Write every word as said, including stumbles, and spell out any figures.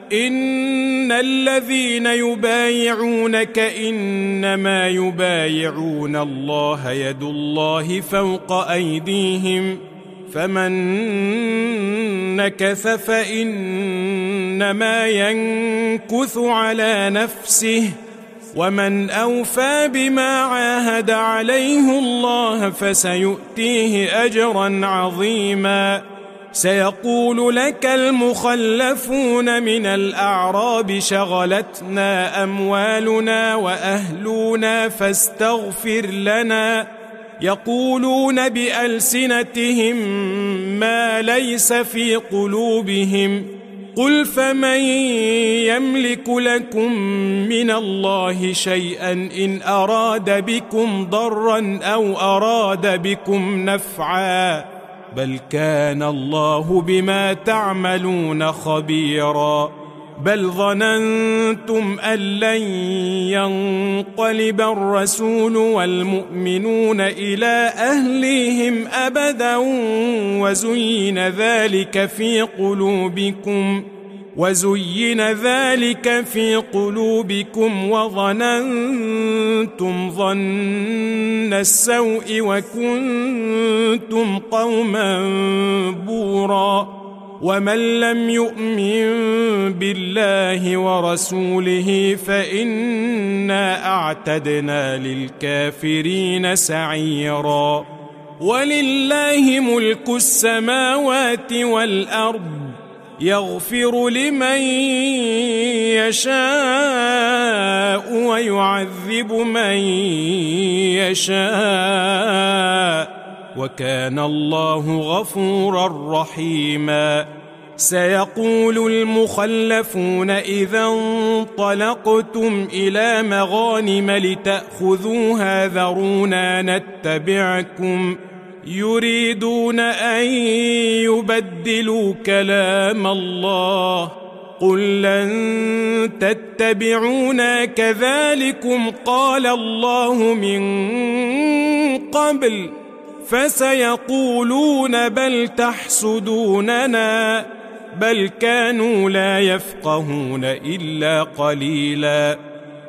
إن الذين يبايعونك إنما يبايعون الله يد الله فوق أيديهم فمن نكث فإنما ينكث على نفسه ومن أوفى بما عاهد عليه الله فسيؤتيه أجرا عظيما. سيقول لك المخلفون من الأعراب شغلتنا أموالنا وأهلنا فاستغفر لنا يقولون بألسنتهم ما ليس في قلوبهم قل فمن يملك لكم من الله شيئا إن أراد بكم ضرا أو أراد بكم نفعا بل كان الله بما تعملون خبيرا. بل ظننتم أن لن ينقلب الرسول والمؤمنون إلى أهليهم أبدا وزين ذلك في قلوبكم وزين ذلك في قلوبكم وظننتم ظن السوء وكنتم قوما بورا. ومن لم يؤمن بالله ورسوله فإنا أعتدنا للكافرين سعيرا. ولله ملك السماوات والأرض يغفر لمن يشاء ويعذب من يشاء وكان الله غفورا رحيما. سيقول المخلفون إذا انطلقتم إلى مغانم لتأخذوها ذرونا نتبعكم يريدون أن يبدلوا كلام الله قل لن تتبعونا كذلكم قال الله من قبل فسيقولون بل تحسدوننا بل كانوا لا يفقهون إلا قليلا.